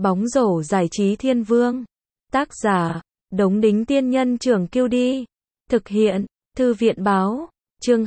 Bóng rổ giải trí thiên vương. Tác giả, Đống Đính Tiên Nhân Trưởng Kiêu Đi. Thực hiện, Thư viện Báo. Chương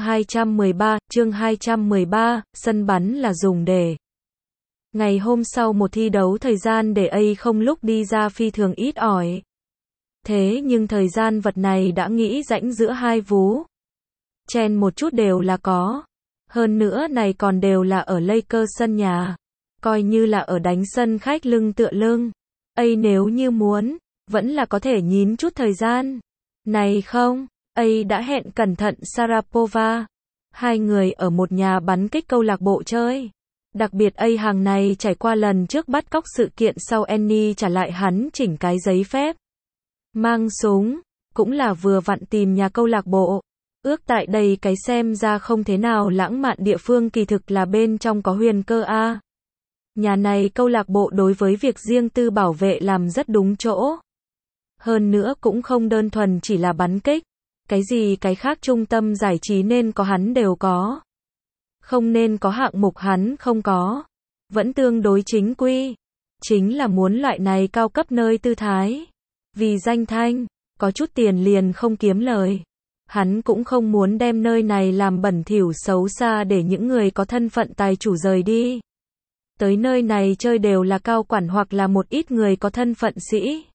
213, sân bắn là dùng để. Ngày hôm sau một thi đấu thời gian để không lúc đi ra phi thường ít ỏi. Thế nhưng thời gian vật này đã nghĩ rãnh giữa hai vú. Chen một chút đều là có. Hơn nữa này còn đều là ở Lakers sân nhà. Coi như là ở đánh sân khách lưng tựa lưng. Nếu như muốn, vẫn là có thể nhín chút thời gian. Này không, đã hẹn cẩn thận Sharapova. Hai người ở một nhà bắn kích câu lạc bộ chơi. Đặc biệt hàng này trải qua lần trước bắt cóc sự kiện sau Annie trả lại hắn chỉnh cái giấy phép. Mang súng, cũng là vừa vặn tìm nhà câu lạc bộ. Ước tại đây cái xem ra không thế nào lãng mạn địa phương kỳ thực là bên trong có huyền cơ a. Nhà này câu lạc bộ đối với việc riêng tư bảo vệ làm rất đúng chỗ. Hơn nữa cũng không đơn thuần chỉ là bắn kích. Cái gì cái khác trung tâm giải trí nên có hắn đều có. Không nên có hạng mục hắn không có. Vẫn tương đối chính quy. Chính là muốn loại này cao cấp nơi tư thái. Vì danh thanh, có chút tiền liền không kiếm lời. Hắn cũng không muốn đem nơi này làm bẩn thỉu xấu xa để những người có thân phận tài chủ rời đi. Tới nơi này chơi đều là cao quản hoặc là một ít người có thân phận sĩ.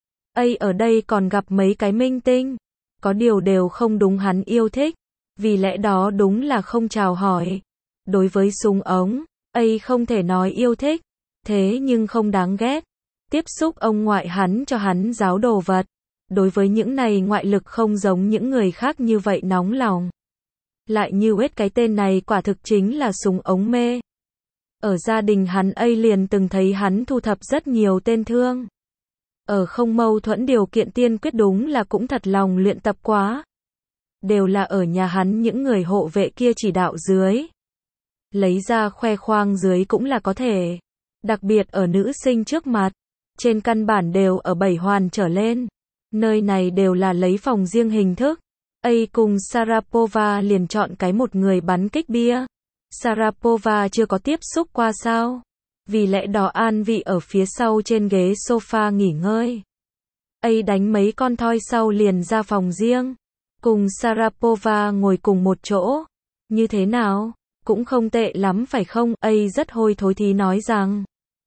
Ở đây còn gặp mấy cái minh tinh. Có điều đều không đúng hắn yêu thích. Vì lẽ đó đúng là không chào hỏi. Đối với súng ống, không thể nói yêu thích. Thế nhưng không đáng ghét. Tiếp xúc ông ngoại hắn cho hắn giáo đồ vật. Đối với những này ngoại lực không giống những người khác như vậy nóng lòng. Lại như cái tên này quả thực chính là súng ống mê. Ở gia đình hắn liền từng thấy hắn thu thập rất nhiều tên thương. Ở không mâu thuẫn điều kiện tiên quyết đúng là cũng thật lòng luyện tập quá. Đều là ở nhà hắn những người hộ vệ kia chỉ đạo dưới. Lấy ra khoe khoang dưới cũng là có thể. Đặc biệt ở nữ sinh trước mặt. Trên căn bản đều ở 7 hoàn trở lên. Nơi này đều là lấy phòng riêng hình thức. Cùng Sharapova liền chọn cái một người bắn kích bia. Sharapova chưa có tiếp xúc qua sao. Vì lẽ đó an vị ở phía sau trên ghế sofa nghỉ ngơi. Đánh mấy con thoi sau liền ra phòng riêng. Cùng Sharapova ngồi cùng một chỗ. Như thế nào? Cũng không tệ lắm phải không? Rất hôi thối thì nói rằng.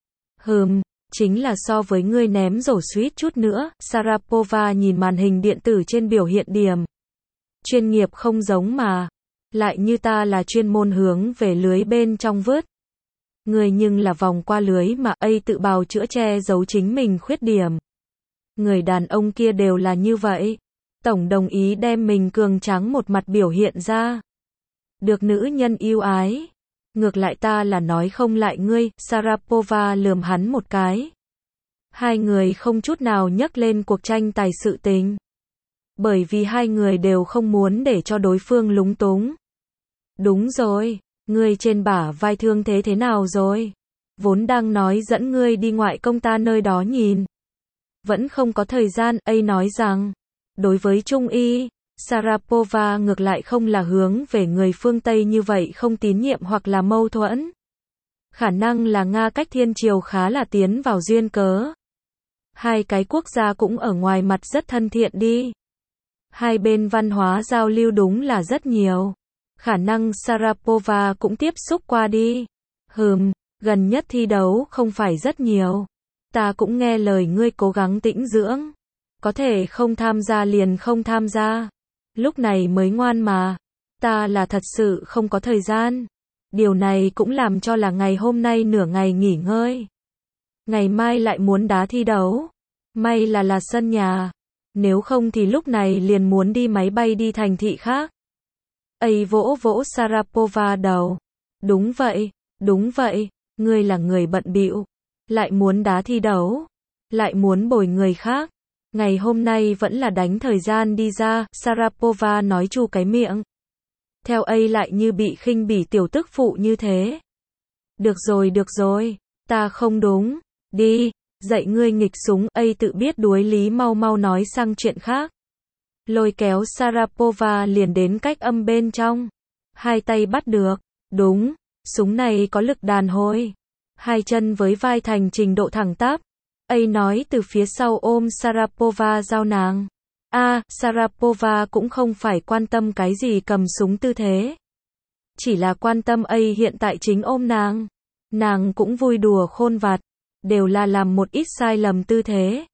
Chính là so với ngươi ném rổ suýt chút nữa. Sharapova nhìn màn hình điện tử trên biểu hiện điểm. Chuyên nghiệp không giống mà. Lại như ta là chuyên môn hướng về lưới bên trong vứt. Người nhưng là vòng qua lưới mà tự bào chữa che giấu chính mình khuyết điểm. Người đàn ông kia đều là như vậy. Tổng đồng ý đem mình cường tráng một mặt biểu hiện ra. Được nữ nhân yêu ái. Ngược lại ta là nói không lại ngươi. Sharapova lườm hắn một cái. Hai người không chút nào nhắc lên cuộc tranh tài sự tình. Bởi vì hai người đều không muốn để cho đối phương lúng túng. Đúng rồi, ngươi trên bả vai thương thế nào rồi? Vốn đang nói dẫn ngươi đi ngoại công ta nơi đó nhìn. Vẫn không có thời gian, nói rằng. Đối với Trung y, Sharapova ngược lại không là hướng về người phương Tây như vậy không tín nhiệm hoặc là mâu thuẫn. Khả năng là Nga cách Thiên Triều khá là tiến vào duyên cớ. Hai cái quốc gia cũng ở ngoài mặt rất thân thiện đi. Hai bên văn hóa giao lưu đúng là rất nhiều. Khả năng Sharapova cũng tiếp xúc qua đi. Gần nhất thi đấu không phải rất nhiều. Ta cũng nghe lời ngươi cố gắng tĩnh dưỡng. Có thể không tham gia liền không tham gia. Lúc này mới ngoan mà. Ta là thật sự không có thời gian. Điều này cũng làm cho là ngày hôm nay nửa ngày nghỉ ngơi. Ngày mai lại muốn đá thi đấu. May là sân nhà. Nếu không thì lúc này liền muốn đi máy bay đi thành thị khác. Vỗ vỗ Sharapova đầu. Đúng vậy, ngươi là người bận bịu. Lại muốn đá thi đấu. Lại muốn bồi người khác. Ngày hôm nay vẫn là đánh thời gian đi ra. Sharapova nói chu cái miệng. Theo lại như bị khinh bỉ tiểu tức phụ như thế. Được rồi, ta không đúng. Đi, dạy ngươi nghịch súng. Tự biết đuối lý mau nói sang chuyện khác. Lôi kéo Sharapova liền đến cách âm bên trong. Hai tay bắt được. Đúng, súng này có lực đàn hồi. hai chân với vai thành trình độ thẳng tắp. A nói từ phía sau ôm Sharapova giao nàng. Sharapova cũng không phải quan tâm cái gì cầm súng tư thế. Chỉ là quan tâm A hiện tại chính ôm nàng. Nàng cũng vui đùa khôn vặt. Đều là làm một ít sai lầm tư thế.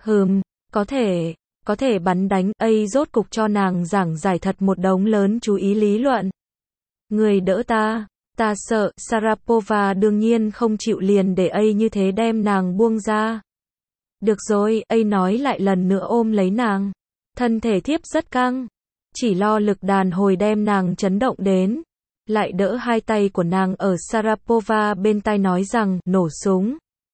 Có thể bắn đánh. A rốt cục cho nàng giảng giải thật một đống lớn chú ý lý luận. Người đỡ ta sợ. Sharapova đương nhiên không chịu liền để A như thế đem nàng buông ra. Được rồi, A nói lại lần nữa ôm lấy nàng. Thân thể thiếp rất căng. Chỉ lo lực đàn hồi đem nàng chấn động đến. Lại đỡ hai tay của nàng ở Sharapova bên tai nói rằng, nổ súng.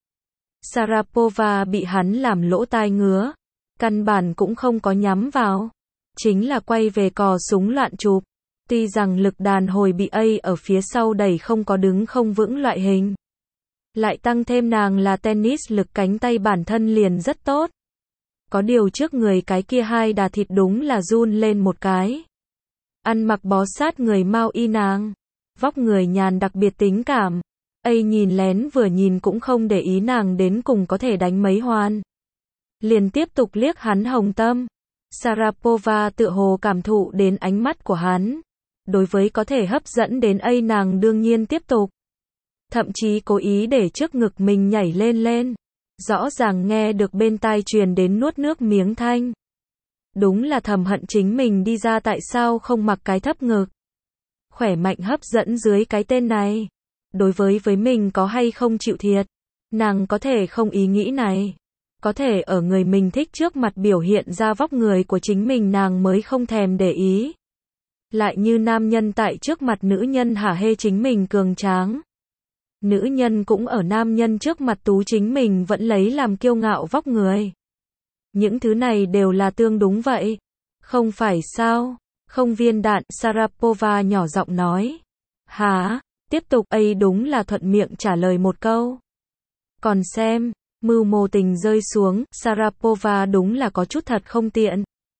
Sharapova bị hắn làm lỗ tai ngứa. Căn bản cũng không có nhắm vào. Chính là quay về cò súng loạn chụp. Tuy rằng lực đàn hồi bị A ở phía sau đẩy không có đứng không vững loại hình. Lại tăng thêm nàng là tennis lực cánh tay bản thân liền rất tốt. Có điều trước người cái kia hai đà thịt đúng là run lên một cái. Ăn mặc bó sát người Mao y nàng. Vóc người nhàn đặc biệt tính cảm. A nhìn lén vừa nhìn cũng không để ý nàng đến cùng có thể đánh mấy hoàn. Liền tiếp tục liếc hắn hồng tâm. Sharapova tựa hồ cảm thụ đến ánh mắt của hắn. Đối với có thể hấp dẫn đến A nàng đương nhiên tiếp tục. Thậm chí cố ý để trước ngực mình nhảy lên. Rõ ràng nghe được bên tai truyền đến nuốt nước miếng thanh. Đúng là thầm hận chính mình đi ra tại sao không mặc cái thấp ngực. Khỏe mạnh hấp dẫn dưới cái tên này. Đối với mình có hay không chịu thiệt. Nàng có thể không ý nghĩ này. Có thể ở người mình thích trước mặt biểu hiện ra vóc người của chính mình nàng mới không thèm để ý. Lại như nam nhân tại trước mặt nữ nhân hả hê chính mình cường tráng. Nữ nhân cũng ở nam nhân trước mặt tú chính mình vẫn lấy làm kiêu ngạo vóc người. Những thứ này đều là tương đúng vậy. Không phải sao? Không viên đạn, Sharapova nhỏ giọng nói. Hả? Tiếp tục A đúng là thuận miệng trả lời một câu. Còn xem, mưu mô tình rơi xuống, Sharapova đúng là có chút thật không tiện.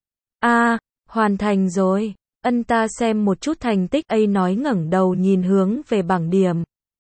Hoàn thành rồi. Ta xem một chút thành tích. A nói ngẩng đầu nhìn hướng về bảng điểm.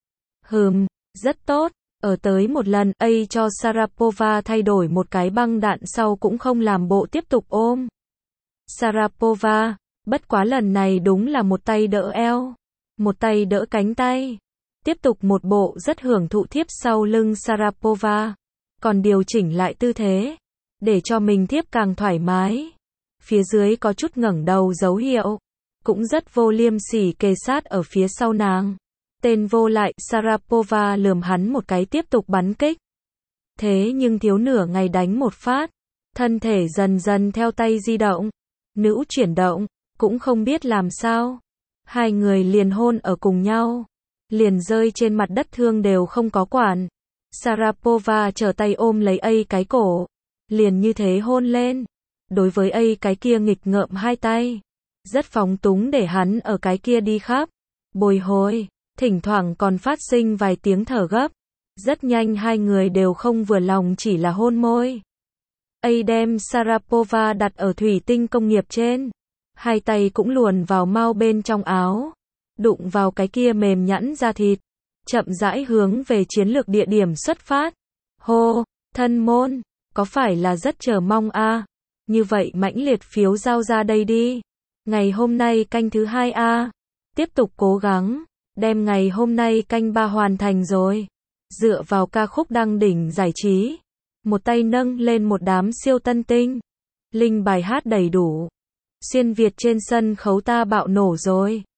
Rất tốt. Ở tới một lần, A cho Sharapova thay đổi một cái băng đạn sau cũng không làm bộ tiếp tục ôm. Sharapova, bất quá lần này đúng là một tay đỡ eo, một tay đỡ cánh tay. Tiếp tục một bộ rất hưởng thụ thiếp sau lưng Sharapova. Còn điều chỉnh lại tư thế, để cho mình thiếp càng thoải mái. Phía dưới có chút ngẩng đầu dấu hiệu. Cũng rất vô liêm sỉ kề sát ở phía sau nàng. Tên vô lại, Sharapova lườm hắn một cái tiếp tục bắn kích. Thế nhưng thiếu nửa ngày đánh một phát. Thân thể dần dần theo tay di động. Nữ chuyển động, cũng không biết làm sao. Hai người liền hôn ở cùng nhau. Liền rơi trên mặt đất thương đều không có quản. Sharapova trở tay ôm lấy A cái cổ. Liền như thế hôn lên. Đối với A cái kia nghịch ngợm hai tay. Rất phóng túng để hắn ở cái kia đi khắp. Bồi hồi. Thỉnh thoảng còn phát sinh vài tiếng thở gấp. Rất nhanh hai người đều không vừa lòng chỉ là hôn môi. A đem Sharapova đặt ở thủy tinh công nghiệp trên. Hai tay cũng luồn vào mao bên trong áo. Đụng vào cái kia mềm nhẵn da thịt. Chậm rãi hướng về chiến lược địa điểm xuất phát. Hô, thân môn, có phải là rất chờ mong Như vậy mãnh liệt phiếu giao ra đây đi. Ngày hôm nay canh thứ 2 Tiếp tục cố gắng. Đem ngày hôm nay canh 3 hoàn thành rồi. Dựa vào ca khúc đăng đỉnh giải trí. Một tay nâng lên một đám siêu tân tinh. Linh bài hát đầy đủ. Xuyên Việt trên sân khấu ta bạo nổ rồi.